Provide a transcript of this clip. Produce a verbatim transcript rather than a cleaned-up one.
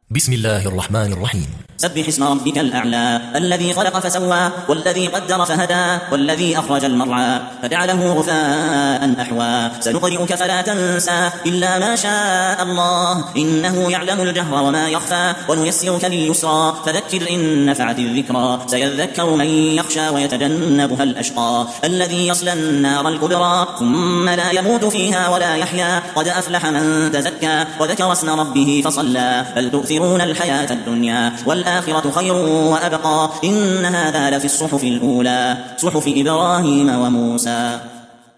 بسم الله الرحمن الرحيم. سبح اسم ربك الأعلى الذي خلق فسوى والذي قدر فهدى والذي أخرج المرعى فجعله غثاء أحوى سنقرئك فلا تنسى إلا ما شاء الله إنه يعلم الجهر وما يخفى ونيسرك لليسرى فذكر إن نفعت الذكرى سيذكر من يخشى ويتجنبها الأشقى الذي يصلى النار الكبرى ثم لا يموت فيها ولا يحيا قد أفلح من تزكى وذكر اسم ربه فصلى بل تؤثرون الحياة الدنيا والآخرة خير وأبقى إن هذا لفي الصحف الأولى صحف إبراهيم وموسى.